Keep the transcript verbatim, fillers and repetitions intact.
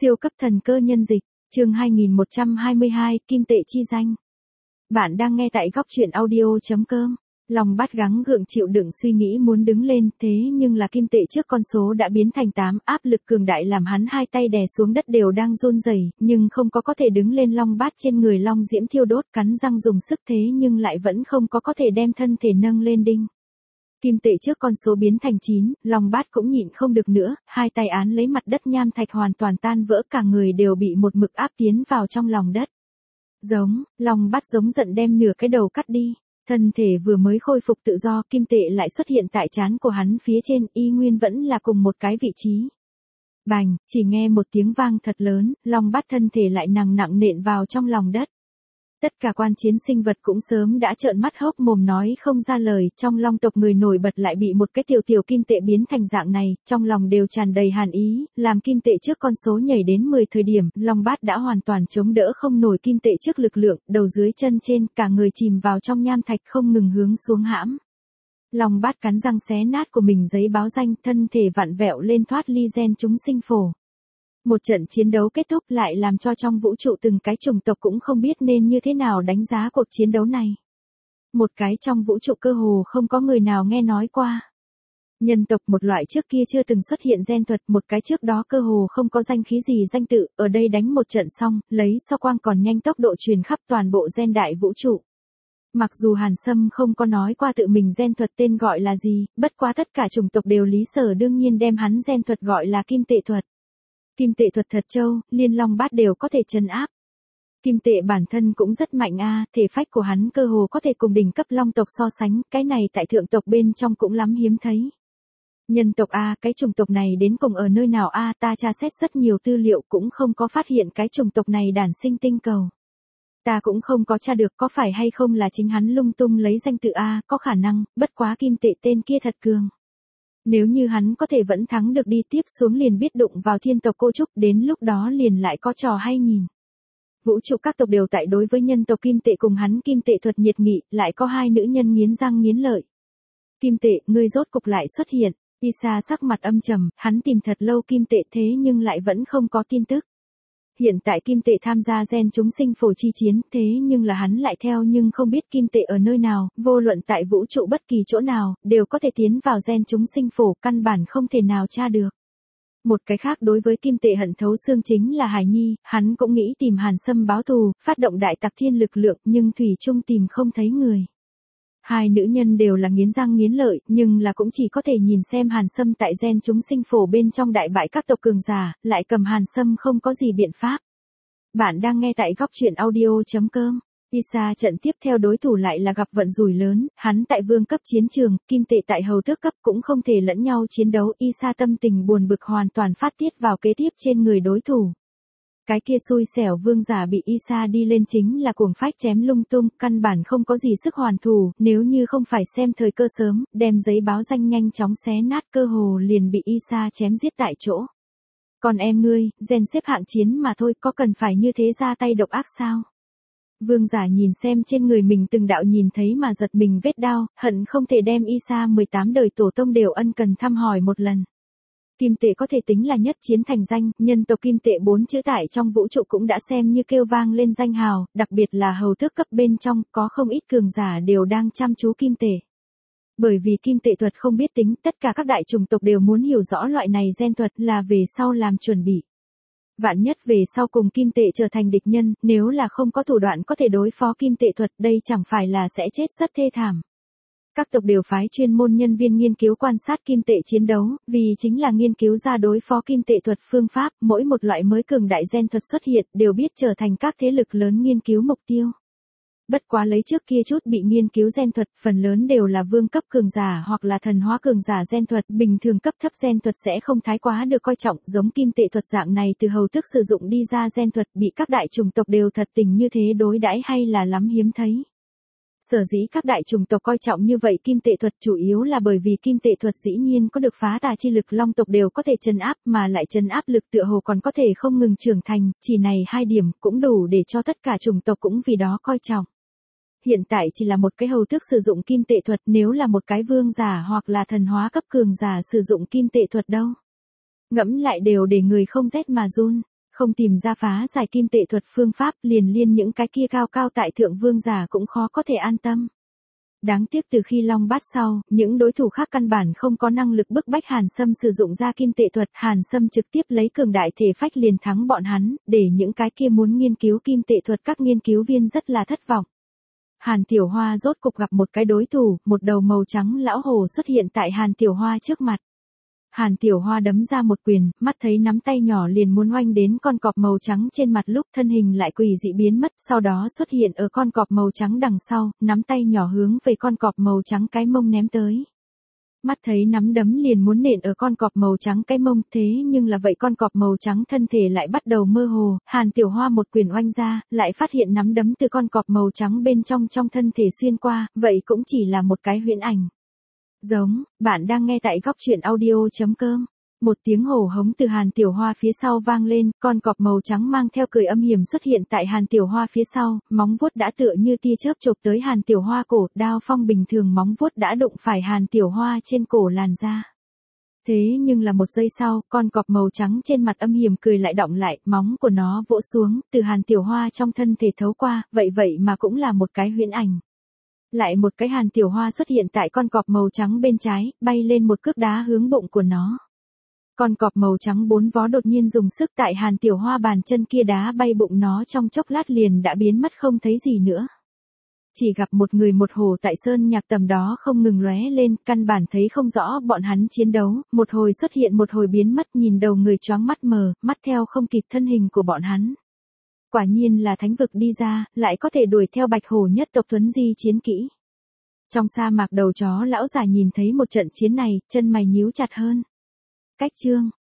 Siêu cấp thần cơ nhân dịch, chương hai nghìn một trăm hai mươi hai, kim tệ chi danh. Bạn đang nghe tại góc truyện audio chấm com. Lòng Bát gắng gượng chịu đựng suy nghĩ muốn đứng lên, thế nhưng là kim tệ trước con số đã biến thành tám, áp lực cường đại làm hắn hai tay đè xuống đất đều đang run rẩy, nhưng không có có thể đứng lên. Long Bát trên người long diễm thiêu đốt, cắn răng dùng sức thế nhưng lại vẫn không có có thể đem thân thể nâng lên đinh. Kim tệ trước con số biến thành chín, Long Bát cũng nhịn không được nữa, hai tay án lấy mặt đất, nham thạch hoàn toàn tan vỡ, cả người đều bị một mực áp tiến vào trong lòng đất. Giống, Long Bát giống giận đem nửa cái đầu cắt đi, thân thể vừa mới khôi phục tự do, kim tệ lại xuất hiện tại trán của hắn phía trên, y nguyên vẫn là cùng một cái vị trí. Bành, chỉ nghe một tiếng vang thật lớn, Long Bát thân thể lại nặng nặng nện vào trong lòng đất. Tất cả quan chiến sinh vật cũng sớm đã trợn mắt hốc mồm nói không ra lời, trong long tộc người nổi bật lại bị một cái tiểu tiểu kim tệ biến thành dạng này, trong lòng đều tràn đầy hàn ý, làm kim tệ trước con số nhảy đến mười thời điểm, Long Bát đã hoàn toàn chống đỡ không nổi kim tệ trước lực lượng, đầu dưới chân trên, cả người chìm vào trong nham thạch không ngừng hướng xuống hãm. Long Bát cắn răng xé nát của mình giấy báo danh, thân thể vặn vẹo lên thoát ly gen chúng sinh phổ. Một trận chiến đấu kết thúc lại làm cho trong vũ trụ từng cái chủng tộc cũng không biết nên như thế nào đánh giá cuộc chiến đấu này. Một cái trong vũ trụ cơ hồ không có người nào nghe nói qua. Nhân tộc, một loại trước kia chưa từng xuất hiện gen thuật, một cái trước đó cơ hồ không có danh khí gì danh tự, ở đây đánh một trận xong, lấy so quang còn nhanh tốc độ truyền khắp toàn bộ gen đại vũ trụ. Mặc dù Hàn Sâm không có nói qua tự mình gen thuật tên gọi là gì, bất quá tất cả chủng tộc đều lý sở đương nhiên đem hắn gen thuật gọi là kim tệ thuật. Kim tệ thuật thật trâu, liên Long Bát đều có thể trấn áp. Kim tệ bản thân cũng rất mạnh a, à, thể phách của hắn cơ hồ có thể cùng đỉnh cấp long tộc so sánh, cái này tại thượng tộc bên trong cũng lắm hiếm thấy. Nhân tộc a, à, cái chủng tộc này đến cùng ở nơi nào a, à, ta tra xét rất nhiều tư liệu cũng không có phát hiện cái chủng tộc này đản sinh tinh cầu. Ta cũng không có tra được có phải hay không là chính hắn lung tung lấy danh tự a, à, có khả năng, bất quá kim tệ tên kia thật cường. Nếu như hắn có thể vẫn thắng được đi tiếp xuống liền biết đụng vào thiên tộc cô trúc, đến lúc đó liền lại có trò hay nhìn. Vũ trụ các tộc đều tại đối với nhân tộc kim tệ cùng hắn kim tệ thuật nhiệt nghị, lại có hai nữ nhân nghiến răng nghiến lợi. Kim tệ, ngươi rốt cục lại xuất hiện, Isa sắc mặt âm trầm, hắn tìm thật lâu kim tệ thế nhưng lại vẫn không có tin tức. Hiện tại kim tệ tham gia gen chúng sinh phổ chi chiến, thế nhưng là hắn lại theo nhưng không biết kim tệ ở nơi nào, vô luận tại vũ trụ bất kỳ chỗ nào, đều có thể tiến vào gen chúng sinh phổ, căn bản không thể nào tra được. Một cái khác đối với kim tệ hận thấu xương chính là Hải Nhi, hắn cũng nghĩ tìm Hàn Sâm báo thù, phát động đại tặc thiên lực lượng, nhưng thủy chung tìm không thấy người. Hai nữ nhân đều là nghiến răng nghiến lợi, nhưng là cũng chỉ có thể nhìn xem Hàn Sâm tại gen chúng sinh phổ bên trong đại bại các tộc cường giả, lại cầm Hàn Sâm không có gì biện pháp. Bạn đang nghe tại góc truyện audio chấm com. Isa trận tiếp theo đối thủ lại là gặp vận rủi lớn, hắn tại vương cấp chiến trường, kim tệ tại hầu tước cấp cũng không thể lẫn nhau chiến đấu. Isa tâm tình buồn bực hoàn toàn phát tiết vào kế tiếp trên người đối thủ. Cái kia xui xẻo vương giả bị Isa đi lên chính là cuồng phách chém lung tung, căn bản không có gì sức hoàn thủ, nếu như không phải xem thời cơ sớm, đem giấy báo danh nhanh chóng xé nát, cơ hồ liền bị Isa chém giết tại chỗ. Còn em ngươi, gen xếp hạng chiến mà thôi, có cần phải như thế ra tay độc ác sao? Vương giả nhìn xem trên người mình từng đạo nhìn thấy mà giật mình vết đao, hận không thể đem Isa mười tám đời tổ tông đều ân cần thăm hỏi một lần. Kim tệ có thể tính là nhất chiến thành danh, nhân tộc kim tệ bốn chữ tại trong vũ trụ cũng đã xem như kêu vang lên danh hào, đặc biệt là hầu tước cấp bên trong, có không ít cường giả đều đang chăm chú kim tệ. Bởi vì kim tệ thuật không biết tính, tất cả các đại chủng tộc đều muốn hiểu rõ loại này gen thuật là về sau làm chuẩn bị. Vạn nhất về sau cùng kim tệ trở thành địch nhân, nếu là không có thủ đoạn có thể đối phó kim tệ thuật, đây chẳng phải là sẽ chết rất thê thảm. Các tộc đều phái chuyên môn nhân viên nghiên cứu quan sát kim tệ chiến đấu, vì chính là nghiên cứu ra đối phó kim tệ thuật phương pháp, mỗi một loại mới cường đại gen thuật xuất hiện đều biết trở thành các thế lực lớn nghiên cứu mục tiêu. Bất quá lấy trước kia chút bị nghiên cứu gen thuật, phần lớn đều là vương cấp cường giả hoặc là thần hóa cường giả gen thuật, bình thường cấp thấp gen thuật sẽ không thái quá được coi trọng, giống kim tệ thuật dạng này từ hầu tước sử dụng đi ra gen thuật bị các đại chủng tộc đều thật tình như thế đối đãi hay là lắm hiếm thấy. Sở dĩ các đại chủng tộc coi trọng như vậy kim tệ thuật chủ yếu là bởi vì kim tệ thuật dĩ nhiên có được phá tà chi lực, long tộc đều có thể trấn áp, mà lại trấn áp lực tựa hồ còn có thể không ngừng trưởng thành, chỉ này hai điểm cũng đủ để cho tất cả chủng tộc cũng vì đó coi trọng. Hiện tại chỉ là một cái hầu tước sử dụng kim tệ thuật, nếu là một cái vương giả hoặc là thần hóa cấp cường giả sử dụng kim tệ thuật đâu. Ngẫm lại đều để người không rét mà run. Không tìm ra phá giải kim tệ thuật phương pháp, liền liên những cái kia cao cao tại thượng vương giả cũng khó có thể an tâm. Đáng tiếc từ khi Long Bát sau, những đối thủ khác căn bản không có năng lực bức bách Hàn Sâm sử dụng ra kim tệ thuật, Hàn Sâm trực tiếp lấy cường đại thể phách liền thắng bọn hắn, để những cái kia muốn nghiên cứu kim tệ thuật các nghiên cứu viên rất là thất vọng. Hàn Tiểu Hoa rốt cục gặp một cái đối thủ, một đầu màu trắng lão hồ xuất hiện tại Hàn Tiểu Hoa trước mặt. Hàn Tiểu Hoa đấm ra một quyền, mắt thấy nắm tay nhỏ liền muốn oanh đến con cọp màu trắng trên mặt lúc thân hình lại quỷ dị biến mất, sau đó xuất hiện ở con cọp màu trắng đằng sau, nắm tay nhỏ hướng về con cọp màu trắng cái mông ném tới. Mắt thấy nắm đấm liền muốn nện ở con cọp màu trắng cái mông, thế nhưng là vậy con cọp màu trắng thân thể lại bắt đầu mơ hồ, Hàn Tiểu Hoa một quyền oanh ra, lại phát hiện nắm đấm từ con cọp màu trắng bên trong trong thân thể xuyên qua, vậy cũng chỉ là một cái huyễn ảnh. Giống, bạn đang nghe tại góc truyện audio.com. Một tiếng hổ hống từ Hàn Tiểu Hoa phía sau vang lên, con cọp màu trắng mang theo cười âm hiểm xuất hiện tại Hàn Tiểu Hoa phía sau, móng vuốt đã tựa như tia chớp chộp tới Hàn Tiểu Hoa cổ, đao phong bình thường móng vuốt đã đụng phải Hàn Tiểu Hoa trên cổ làn da. Thế nhưng là một giây sau, con cọp màu trắng trên mặt âm hiểm cười lại đọng lại, móng của nó vỗ xuống, từ Hàn Tiểu Hoa trong thân thể thấu qua, vậy vậy mà cũng là một cái huyễn ảnh. Lại một cái Hàn Tiểu Hoa xuất hiện tại con cọp màu trắng bên trái, bay lên một cước đá hướng bụng của nó. Con cọp màu trắng bốn vó đột nhiên dùng sức tại Hàn Tiểu Hoa bàn chân kia đá bay bụng nó trong chốc lát liền đã biến mất không thấy gì nữa. Chỉ gặp một người một hồ tại sơn nhạc tầm đó không ngừng lóe lên, căn bản thấy không rõ bọn hắn chiến đấu, một hồi xuất hiện một hồi biến mất, nhìn đầu người choáng mắt mờ, mắt theo không kịp thân hình của bọn hắn. Quả nhiên là thánh vực đi ra, lại có thể đuổi theo bạch hổ nhất tộc Tuấn Di chiến kỹ. Trong sa mạc đầu chó lão già nhìn thấy một trận chiến này, chân mày nhíu chặt hơn. Cách chương